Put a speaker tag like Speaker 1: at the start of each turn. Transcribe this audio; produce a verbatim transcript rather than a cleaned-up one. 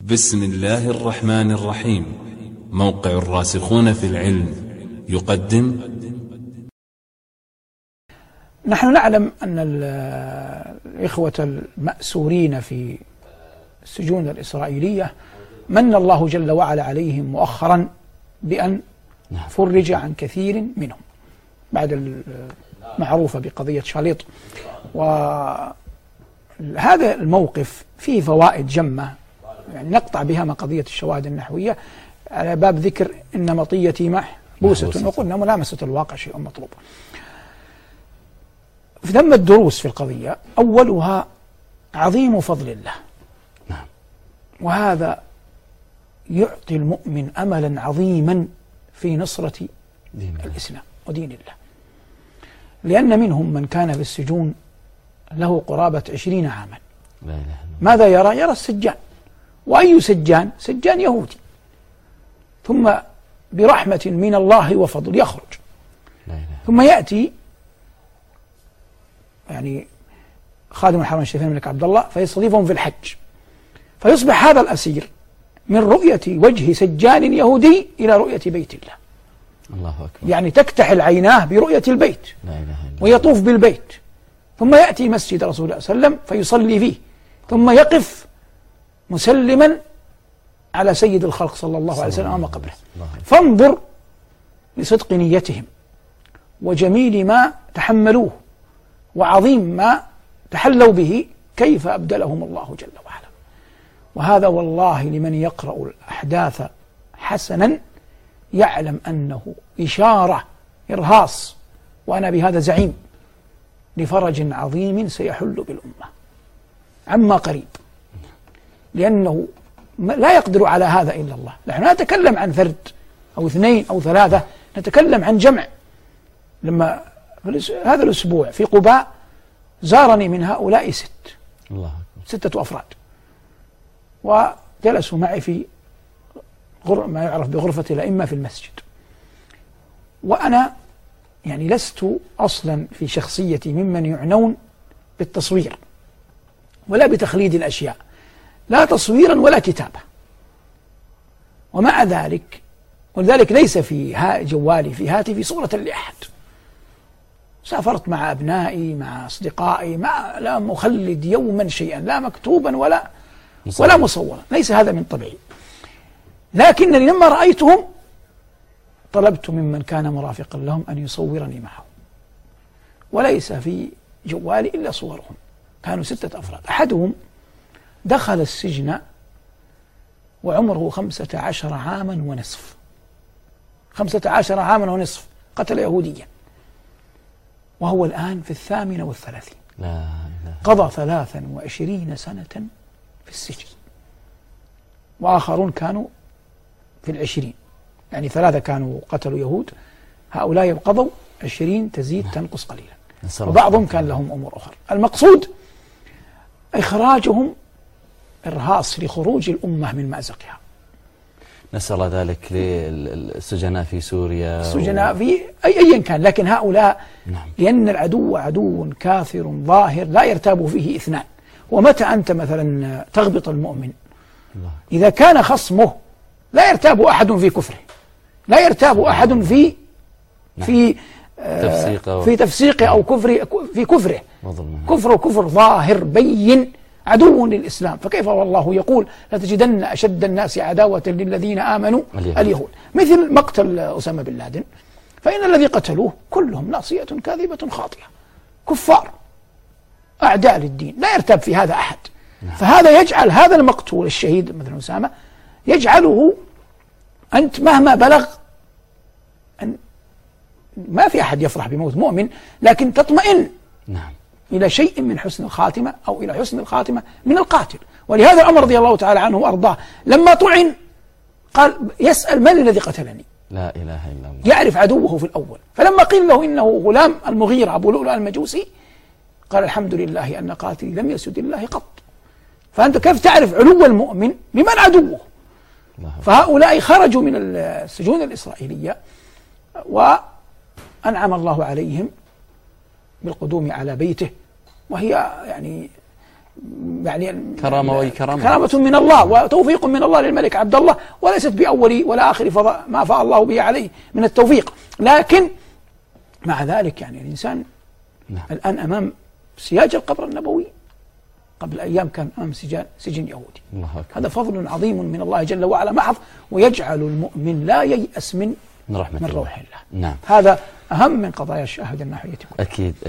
Speaker 1: بسم الله الرحمن الرحيم. موقع الراسخون في العلم يقدم.
Speaker 2: نحن نعلم أن الإخوة المأسورين في السجون الإسرائيلية من الله جل وعلا عليهم مؤخرا بأن فرج عن كثير منهم بعد المعروفة بقضية شاليط. وهذا الموقف فيه فوائد جمة، يعني نقطع بها ما قضية الشواهد النحوية على باب ذكر إن مطيتي محبوسة، وقلنا ملامسة الواقع شيء مطلوب. ثم الدروس في القضية أولها عظيم فضل الله، وهذا يعطي المؤمن أملا عظيما في نصرة دين الإسلام ودين الله، لأن منهم من كان في السجون له قرابة عشرين عاما. لا إله إلا الله. ماذا يرى؟ يرى السجان. وأي سجان؟ سجان يهودي، ثم برحمة من الله وفضل يخرج. لا إله. ثم يأتي يعني خادم الحرمين الشريفين الملك عبد الله فيستضيفهم في الحج، فيصبح هذا الأسير من رؤية وجه سجان يهودي إلى رؤية بيت الله. الله أكبر. يعني تكتحل عيناه برؤية البيت. لا إله إلا الله. ويطوف بالبيت، ثم يأتي مسجد رسول الله صلى الله عليه وسلم فيصلي فيه، ثم يقف مسلما على سيد الخلق صلى الله عليه وسلم أمام قبره. فانظر لصدق نيتهم وجميل ما تحملوه وعظيم ما تحلوا به، كيف أبدلهم الله جل وعلا. وهذا والله لمن يقرأ الأحداث حسنا يعلم أنه إشارة إرهاص، وأنا بهذا زعيم، لفرج عظيم سيحل بالأمة عما قريب، لأنه لا يقدر على هذا إلا الله. نحن لا نتكلم عن فرد أو اثنين أو ثلاثة، نتكلم عن جمع. لما هذا الأسبوع في قباء زارني من هؤلاء ست الله ستة أفراد، وجلسوا معي في غر... ما يعرف بغرفة الأئمة في المسجد. وأنا يعني لست أصلا في شخصيتي ممن يعنون بالتصوير ولا بتخليد الأشياء، لا تصويرا ولا كتابة. ومع ذلك ولذلك ليس في جوالي في هاتفي صورة لأحد. سافرت مع أبنائي مع أصدقائي، مع لا أخلد يوما شيئا، لا مكتوبا ولا مصور. ولا مصورا، ليس هذا من طبعي. لكنني لما رأيتهم طلبت ممن كان مرافقا لهم أن يصورني معه، وليس في جوالي إلا صورهم. كانوا ستة أفراد. أحدهم دخل السجن وعمره خمسة عشر عاما ونصف خمسة عشر عاما ونصف قتل يهوديا، وهو الآن في الثامنة والثلاثين. لا لا. قضى ثلاثا وعشرين سنة في السجن، وآخرون كانوا في العشرين، يعني ثلاثة كانوا قتلوا يهود، هؤلاء قضوا عشرين تزيد تنقص قليلا، وبعضهم كان لهم أمور أخرى. المقصود إخراجهم إرهاص لخروج الأمة من مأزقها.
Speaker 3: نسأل ذلك للسجناء في سوريا،
Speaker 2: السجناء و... في أي أيا كان، لكن هؤلاء نعم. لأن العدو عدو كافر ظاهر لا يرتاب فيه اثنان. ومتى أنت مثلا تغبط المؤمن الله. إذا كان خصمه لا يرتاب أحد في كفره، لا يرتاب أحد في نعم. في آه في تفسيقه أو كفره في كفره كفره كفر ظاهر بين عدو للإسلام. فكيف والله يقول لتجدن أشد الناس عداوة للذين آمنوا اليهود, اليهود. مثل مقتل أسامة بن لادن، فإن الذي قتلوه كلهم ناصية كاذبة خاطئة، كفار أعداء للدين، لا يرتاب في هذا أحد. فهذا يجعل هذا المقتول الشهيد مثل أسامة يجعله أنت مهما بلغ أن ما في أحد يفرح بموت مؤمن، لكن تطمئن نعم. إلى شيء من حسن الخاتمة أو إلى حسن الخاتمة من القاتل. ولهذا عمر رضي الله تعالى عنه وأرضاه لما طعن قال يسأل من الذي قتلني؟
Speaker 3: لا إله إلا الله.
Speaker 2: يعرف عدوه في الأول. فلما قيل له إنه غلام المغيرة أبو لؤلؤ المجوسي قال الحمد لله أن قاتلي لم يسد الله قط. فأنت كيف تعرف علو المؤمن بمن عدوه؟ فهؤلاء خرجوا من السجون الإسرائيلية وأنعم الله عليهم بالقدوم على بيته، وهي يعني يعني
Speaker 3: كرامة وكرامة
Speaker 2: كرامة من الله وتوفيق من الله للملك عبد الله، وليست بأول ولا آخر فضاء ما فاء الله به عليه من التوفيق. لكن مع ذلك يعني الإنسان
Speaker 3: نعم.
Speaker 2: الآن أمام سياج القبر النبوي، قبل أيام كان أمام سجن, سجن يهودي.
Speaker 3: الله أكبر.
Speaker 2: هذا فضل عظيم من الله جل وعلا محض، ويجعل المؤمن لا ييأس من
Speaker 3: من رحمة
Speaker 2: من
Speaker 3: الله.
Speaker 2: روح الله.
Speaker 3: نعم.
Speaker 2: هذا أهم من قضايا الشهادة الناحية.
Speaker 3: أكيد.